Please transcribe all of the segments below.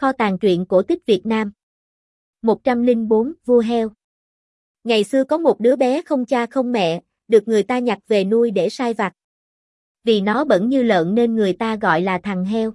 Kho tàng truyện cổ tích Việt Nam. 104 Vua heo. Ngày xưa có một đứa bé không cha không mẹ, được người ta nhặt về nuôi để sai vặt. Vì nó bẩn như lợn nên người ta gọi là thằng heo.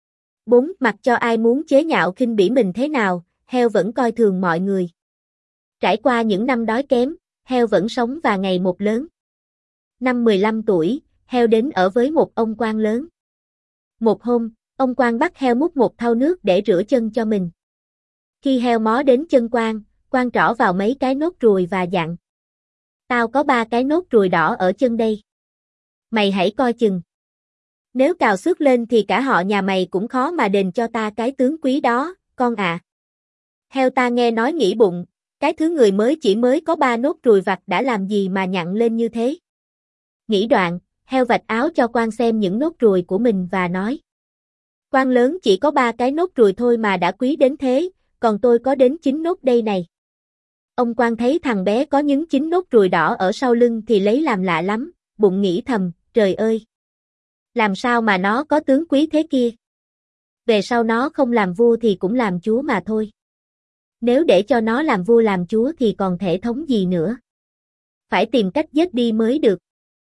4. Mặc cho ai muốn chế nhạo khinh bỉ mình thế nào, heo vẫn coi thường mọi người. Trải qua những năm đói kém, heo vẫn sống và ngày một lớn. Năm 15 tuổi, heo đến ở với một ông quan lớn. Một hôm, ông quan bắt heo múc một thau nước để rửa chân cho mình. Khi heo mó đến chân quan trỏ vào mấy cái nốt ruồi và dặn: "Tao có 3 cái nốt ruồi đỏ ở chân đây. Mày hãy coi chừng. Nếu cào xước lên thì cả họ nhà mày cũng khó mà đền cho ta cái tướng quý đó, con ạ." Heo ta nghe nói nghĩ bụng, cái thứ người mới có 3 nốt ruồi vặt đã làm gì mà nhặn lên như thế. Nghĩ đoạn, heo vạch áo cho quan xem những nốt ruồi của mình và nói: "Quan lớn chỉ có 3 cái nốt ruồi thôi mà đã quý đến thế, còn tôi có đến 9 nốt đây này." Ông quan thấy thằng bé có những 9 nốt ruồi đỏ ở sau lưng thì lấy làm lạ lắm, bụng nghĩ thầm: "Trời ơi! Làm sao mà nó có tướng quý thế kia? Về sau nó không làm vua thì cũng làm chúa mà thôi. Nếu để cho nó làm vua làm chúa thì còn thể thống gì nữa. Phải tìm cách giết đi mới được."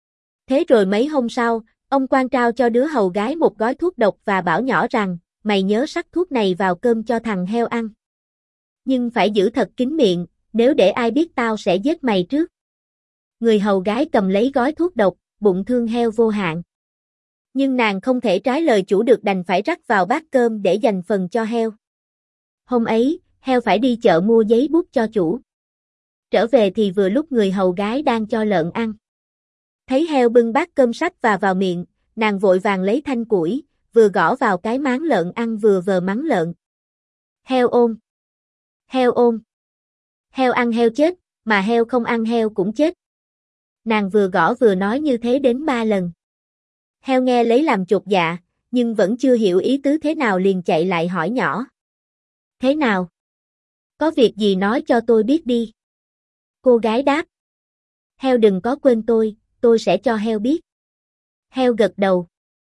Thế rồi mấy hôm sau, ông quan trao cho đứa hầu gái một gói thuốc độc và bảo nhỏ rằng: "Mày nhớ sắc thuốc này vào cơm cho thằng heo ăn. Nhưng phải giữ thật kín miệng, nếu để ai biết tao sẽ giết mày trước." Người hầu gái cầm lấy gói thuốc độc, bụng thương heo vô hạn. Nhưng nàng không thể trái lời chủ được, đành phải rắc vào bát cơm để dành phần cho heo. Hôm ấy, heo phải đi chợ mua giấy bút cho chủ. Trở về thì vừa lúc người hầu gái đang cho lợn ăn. Thấy heo bưng bát cơm sách và vào miệng, nàng vội vàng lấy thanh củi, vừa gõ vào cái máng lợn ăn vừa vờ mắng lợn: "Heo ôn! Heo ôn! Heo ăn heo chết, mà heo không ăn heo cũng chết." Nàng vừa gõ vừa nói như thế đến 3 lần. Heo nghe lấy làm chột dạ, nhưng vẫn chưa hiểu ý tứ thế nào liền chạy lại hỏi nhỏ: "Thế nào? Có việc gì nói cho tôi biết đi." Cô gái đáp: "Heo đừng có quên tôi sẽ cho heo biết." Heo gật đầu.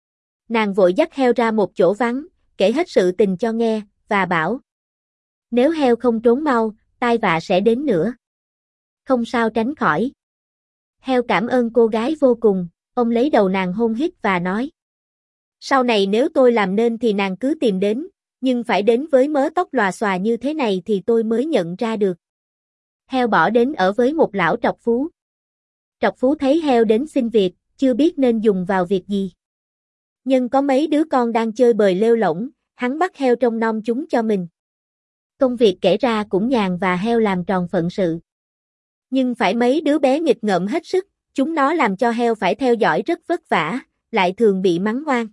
Nàng vội dắt heo ra một chỗ vắng, kể hết sự tình cho nghe, và bảo: "Nếu heo không trốn mau, tai vạ sẽ đến nữa. Không sao tránh khỏi." Heo cảm ơn cô gái vô cùng, ông lấy đầu nàng hôn hít và nói: "Sau này nếu tôi làm nên thì nàng cứ tìm đến, nhưng phải đến với mớ tóc lòa xòa như thế này thì tôi mới nhận ra được." Heo bỏ đến ở với một lão trọc phú. Trọc phú thấy heo đến xin việc, chưa biết nên dùng vào việc gì. Nhưng có mấy đứa con đang chơi bời lêu lổng, hắn bắt heo trông nom chúng cho mình. Công việc kể ra cũng nhàn và heo làm tròn phận sự. Nhưng phải mấy đứa bé nghịch ngợm hết sức, chúng nó làm cho heo phải theo dõi rất vất vả, lại thường bị mắng ngoan.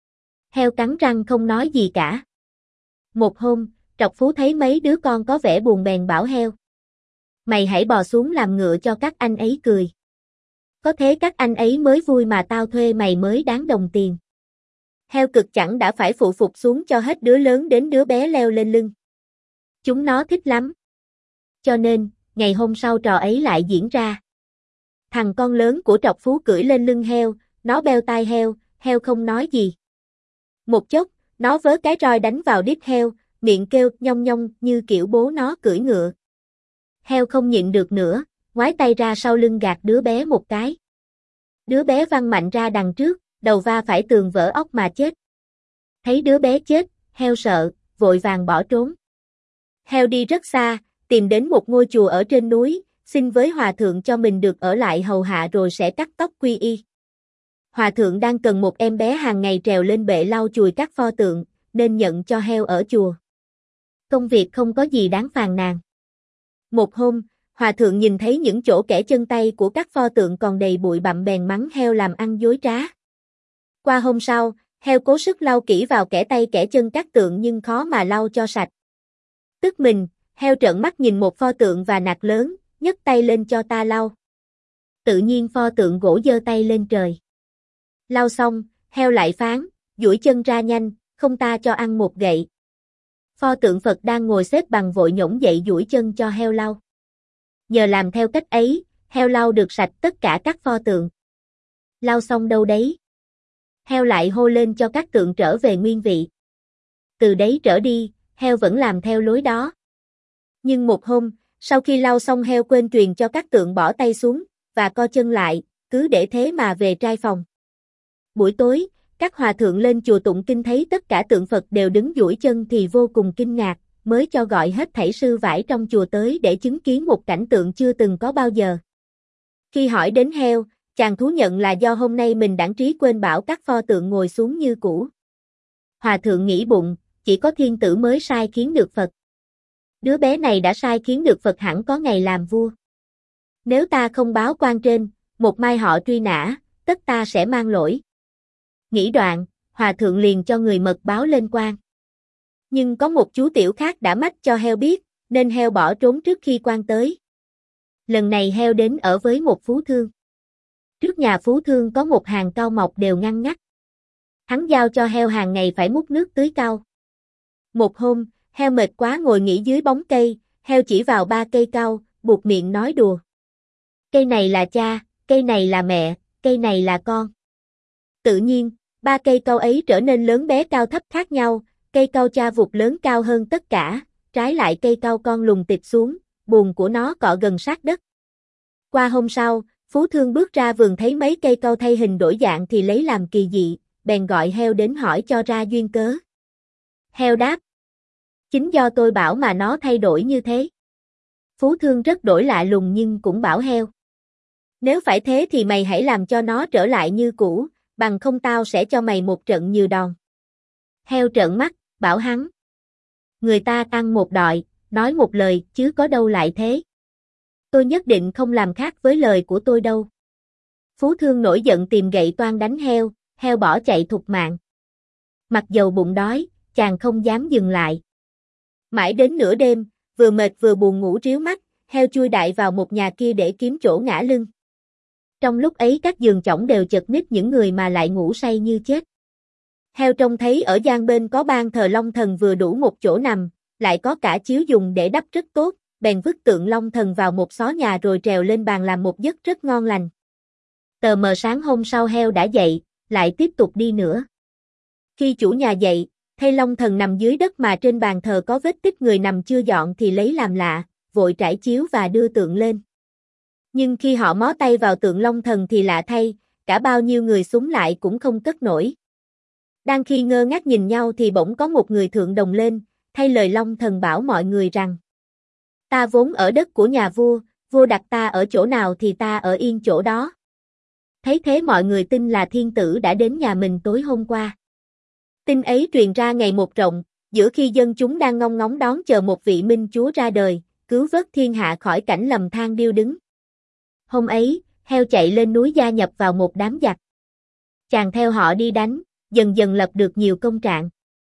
Heo cắn răng không nói gì cả. Một hôm, trọc phú thấy mấy đứa con có vẻ buồn bèn bảo heo: "Mày hãy bò xuống làm ngựa cho các anh ấy cười. Có thế các anh ấy mới vui mà tao thuê mày mới đáng đồng tiền." Heo cực chẳng đã phải phụ phục xuống cho hết đứa lớn đến đứa bé leo lên lưng. Chúng nó thích lắm. Cho nên, ngày hôm sau trò ấy lại diễn ra. Thằng con lớn của trọc phú cưỡi lên lưng heo, nó beo tai heo, heo không nói gì. Một chốc, nó vớ cái roi đánh vào đít heo, miệng kêu nhong nhong như kiểu bố nó cưỡi ngựa. Heo không nhịn được nữa, ngoái tay ra sau lưng gạt đứa bé một cái. Đứa bé văng mạnh ra đằng trước, đầu va phải tường vỡ óc mà chết. Thấy đứa bé chết, heo sợ, vội vàng bỏ trốn. Heo đi rất xa, tìm đến một ngôi chùa ở trên núi, xin với hòa thượng cho mình được ở lại hầu hạ rồi sẽ cắt tóc quy y. Hòa thượng đang cần một em bé hàng ngày trèo lên bệ lau chùi các pho tượng, nên nhận cho heo ở chùa. Công việc không có gì đáng phàn nàn. Một hôm, hòa thượng nhìn thấy những chỗ kẽ chân tay của các pho tượng còn đầy bụi bặm bèn mắng heo làm ăn dối trá. Qua hôm sau, heo cố sức lau kỹ vào kẽ tay kẽ chân các tượng nhưng khó mà lau cho sạch. Tức mình, heo trợn mắt nhìn một pho tượng và nạt lớn: "Nhấc tay lên cho ta lau." Tự nhiên pho tượng gỗ giơ tay lên trời. Lau xong, heo lại phán: "Duỗi chân ra nhanh, không ta cho ăn một gậy." Pho tượng Phật đang ngồi xếp bằng vội nhổn dậy duỗi chân cho heo lau. Nhờ làm theo cách ấy, heo lau được sạch tất cả các pho tượng. Lau xong đâu đấy, heo lại hô lên cho các tượng trở về nguyên vị. Từ đấy trở đi, heo vẫn làm theo lối đó. Nhưng một hôm, sau khi lau xong heo quên truyền cho các tượng bỏ tay xuống, và co chân lại, cứ để thế mà về trai phòng. Buổi tối, các hòa thượng lên chùa tụng kinh thấy tất cả tượng Phật đều đứng duỗi chân thì vô cùng kinh ngạc, mới cho gọi hết thảy sư vải trong chùa tới để chứng kiến một cảnh tượng chưa từng có bao giờ. Khi hỏi đến heo, chàng thú nhận là do hôm nay mình đãng trí quên bảo các pho tượng ngồi xuống như cũ. Hòa thượng nghĩ bụng, chỉ có thiên tử mới sai khiến được Phật. Đứa bé này đã sai khiến được Phật hẳn có ngày làm vua. Nếu ta không báo quan trên, một mai họ truy nã, tất ta sẽ mang lỗi. Nghĩ đoạn, hòa thượng liền cho người mật báo lên quan. Nhưng có một chú tiểu khác đã mách cho heo biết, nên heo bỏ trốn trước khi quan tới. Lần này heo đến ở với một phú thương. Trước nhà phú thương có một hàng cau mọc đều ngăn ngắt. Hắn giao cho heo hàng ngày phải múc nước tưới cau. Một hôm, heo mệt quá ngồi nghỉ dưới bóng cây, heo chỉ vào 3 cây cau, buột miệng nói đùa. Cây này là cha, cây này là mẹ, cây này là con. Tự nhiên, 3 cây cau ấy trở nên lớn bé cao thấp khác nhau, cây cau cha vụt lớn cao hơn tất cả, trái lại cây cau con lùn tịt xuống, buồn của nó cọ gần sát đất. Qua hôm sau, phú thương bước ra vườn thấy mấy cây cau thay hình đổi dạng thì lấy làm kỳ dị, bèn gọi heo đến hỏi cho ra duyên cớ. Heo đáp. Chính do tôi bảo mà nó thay đổi như thế. Phú thương rất đổi lạ lùng nhưng cũng bảo heo. Nếu phải thế thì mày hãy làm cho nó trở lại như cũ, bằng không tao sẽ cho mày một trận như đòn. Heo trợn mắt, bảo hắn. Người ta ăn một đọi, nói một lời chứ có đâu lại thế. Tôi nhất định không làm khác với lời của tôi đâu. Phú thương nổi giận tìm gậy toan đánh heo, heo bỏ chạy thục mạng. Mặc dầu bụng đói, chàng không dám dừng lại. Mãi đến nửa đêm, vừa mệt vừa buồn ngủ ríu mắt, heo chui đại vào một nhà kia để kiếm chỗ ngã lưng. Trong lúc ấy các giường chõng đều chật ních những người mà lại ngủ say như chết. Heo trông thấy ở gian bên có ban thờ Long Thần vừa đủ một chỗ nằm, lại có cả chiếu dùng để đắp rất tốt, bèn vứt tượng Long Thần vào một xó nhà rồi trèo lên bàn làm một giấc rất ngon lành. Tờ mờ sáng hôm sau heo đã dậy, lại tiếp tục đi nữa. Khi chủ nhà dậy, thấy Long Thần nằm dưới đất mà trên bàn thờ có vết tích người nằm chưa dọn thì lấy làm lạ, vội trải chiếu và đưa tượng lên. Nhưng khi họ mó tay vào tượng Long Thần thì lạ thay, cả bao nhiêu người xúm lại cũng không cất nổi. Đang khi ngơ ngác nhìn nhau thì bỗng có một người thượng đồng lên, thay lời Long Thần bảo mọi người rằng: Ta vốn ở đất của nhà vua, vua đặt ta ở chỗ nào thì ta ở yên chỗ đó. Thấy thế mọi người tin là thiên tử đã đến nhà mình tối hôm qua. Tin ấy truyền ra ngày một rộng, giữa khi dân chúng đang ngóng ngóng đón chờ một vị minh chúa ra đời, cứu vớt thiên hạ khỏi cảnh lầm than điêu đứng. Hôm ấy, heo chạy lên núi gia nhập vào một đám giặc. Chàng theo họ đi đánh, dần dần lập được nhiều công trạng.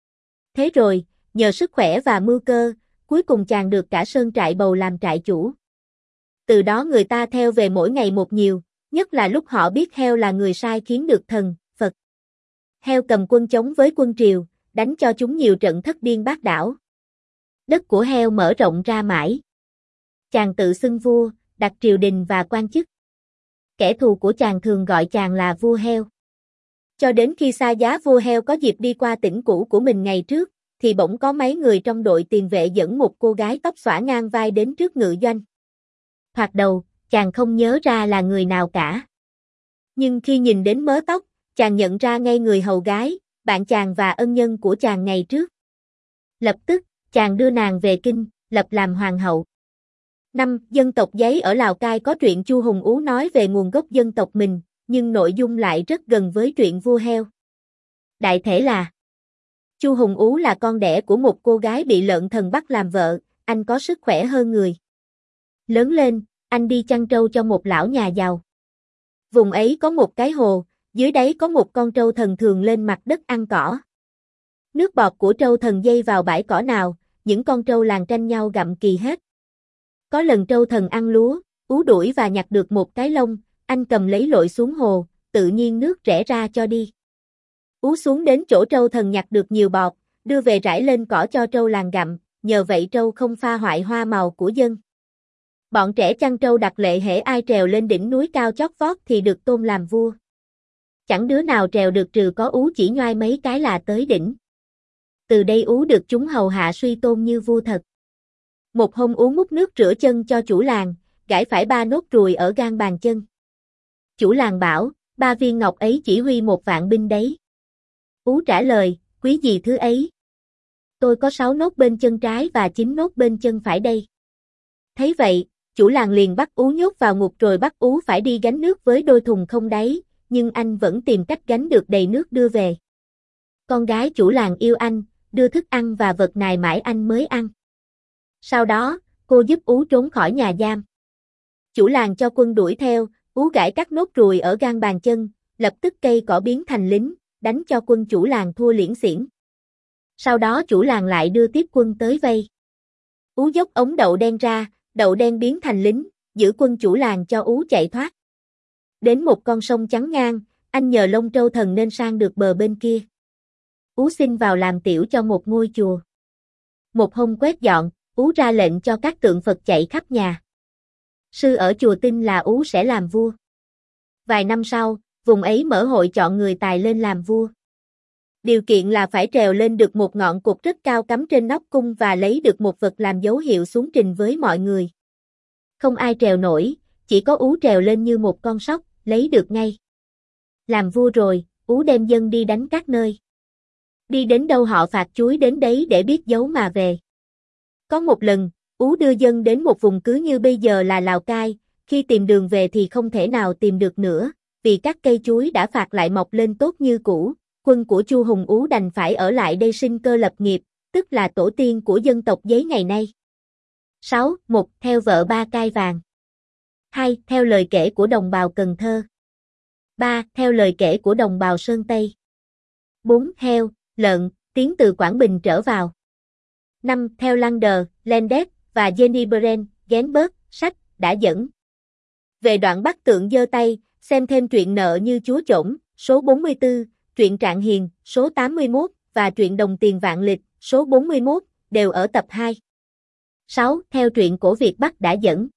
Thế rồi, nhờ sức khỏe và mưu cơ, cuối cùng chàng được cả sơn trại bầu làm trại chủ. Từ đó người ta theo về mỗi ngày một nhiều, nhất là lúc họ biết heo là người sai khiến được thần, Phật. Heo cầm quân chống với quân Triều, đánh cho chúng nhiều trận thất điên bát đảo. Đất của heo mở rộng ra mãi. Chàng tự xưng vua, đặt triều đình và quan chức. Kẻ thù của chàng thường gọi chàng là vua heo. Cho đến khi Xa Giá vua heo có dịp đi qua tỉnh cũ của mình ngày trước, thì bỗng có mấy người trong đội tiền vệ dẫn một cô gái tóc xõa ngang vai đến trước ngự doanh. Thoạt đầu, chàng không nhớ ra là người nào cả. Nhưng khi nhìn đến mớ tóc, chàng nhận ra ngay người hầu gái, bạn chàng và ân nhân của chàng ngày trước. Lập tức, chàng đưa nàng về kinh, lập làm hoàng hậu. Dân tộc Giấy ở Lào Cai có truyện Chu Hùng Ú nói về nguồn gốc dân tộc mình, nhưng nội dung lại rất gần với truyện vua heo. Đại thể là: Chu Hùng Ú là con đẻ của một cô gái bị lợn thần bắt làm vợ, anh có sức khỏe hơn người. Lớn lên, anh đi chăn trâu cho một lão nhà giàu. Vùng ấy có một cái hồ, dưới đáy có một con trâu thần thường lên mặt đất ăn cỏ. Nước bọt của trâu thần dây vào bãi cỏ nào, những con trâu làng tranh nhau gặm kỳ hết. Có lần trâu thần ăn lúa, Ú đuổi và nhặt được một cái lông, anh cầm lấy lội xuống hồ, tự nhiên nước rẽ ra cho đi. Ú xuống đến chỗ trâu thần nhặt được nhiều bọt, đưa về rải lên cỏ cho trâu làng gặm, nhờ vậy trâu không phá hoại hoa màu của dân. Bọn trẻ chăn trâu đặt lệ hễ ai trèo lên đỉnh núi cao chót vót thì được tôn làm vua. Chẳng đứa nào trèo được trừ có Ú chỉ nhoai mấy cái là tới đỉnh. Từ đây Ú được chúng hầu hạ suy tôn như vua thật. Một hôm Ú múc nước rửa chân cho chủ làng, gãi phải 3 nốt ruồi ở gan bàn chân. Chủ làng bảo, 3 viên ngọc ấy chỉ huy 1 vạn binh đấy. Ú trả lời, quý gì thứ ấy? Tôi có 6 nốt bên chân trái và 9 nốt bên chân phải đây. Thấy vậy, chủ làng liền bắt Ú nhốt vào ngục rồi bắt Ú phải đi gánh nước với đôi thùng không đáy, nhưng anh vẫn tìm cách gánh được đầy nước đưa về. Con gái chủ làng yêu anh, đưa thức ăn và vật nài mãi anh mới ăn. Sau đó, cô giúp Ú trốn khỏi nhà giam. Chủ làng cho quân đuổi theo, Ú gãi các nốt ruồi ở gan bàn chân, lập tức cây cỏ biến thành lính, đánh cho quân chủ làng thua liễn xiển. Sau đó chủ làng lại đưa tiếp quân tới vây. Ú dốc ống đậu đen ra, đậu đen biến thành lính, giữ quân chủ làng cho Ú chạy thoát. Đến một con sông chắn ngang, anh nhờ Long Trâu Thần nên sang được bờ bên kia. Ú xin vào làm tiểu cho một ngôi chùa. Một hôm quét dọn, Ú ra lệnh cho các tượng Phật chạy khắp nhà. Sư ở chùa tin là Ú sẽ làm vua. Vài năm sau, vùng ấy mở hội chọn người tài lên làm vua. Điều kiện là phải trèo lên được một ngọn cột rất cao cắm trên nóc cung và lấy được một vật làm dấu hiệu xuống trình với mọi người. Không ai trèo nổi, chỉ có Ú trèo lên như một con sóc, lấy được ngay. Làm vua rồi, Ú đem dân đi đánh các nơi. Đi đến đâu họ phạt chuối đến đấy để biết dấu mà về. Có một lần, Ú đưa dân đến một vùng cứ như bây giờ là Lào Cai, khi tìm đường về thì không thể nào tìm được nữa, vì các cây chuối đã phạt lại mọc lên tốt như cũ. Quân của Chu Hùng Ú đành phải ở lại đây sinh cơ lập nghiệp, tức là tổ tiên của dân tộc Giấy ngày nay. 6. 1. Theo vợ 3 cai vàng. 2. Theo lời kể của đồng bào Cần Thơ. 3. Theo lời kể của đồng bào Sơn Tây. 4. Heo, lợn, tiến từ Quảng Bình trở vào. 5. Theo Lander, Landet và Jenny Brand, Genberg, sách, đã dẫn. Về đoạn bắt tượng giơ tay, xem thêm truyện Nợ như Chúa Chổng, số 44, truyện Trạng Hiền, số 81, và truyện Đồng Tiền Vạn Lịch, số 41, đều ở tập 2. 6. Theo truyện cổ Việt Bắc đã dẫn.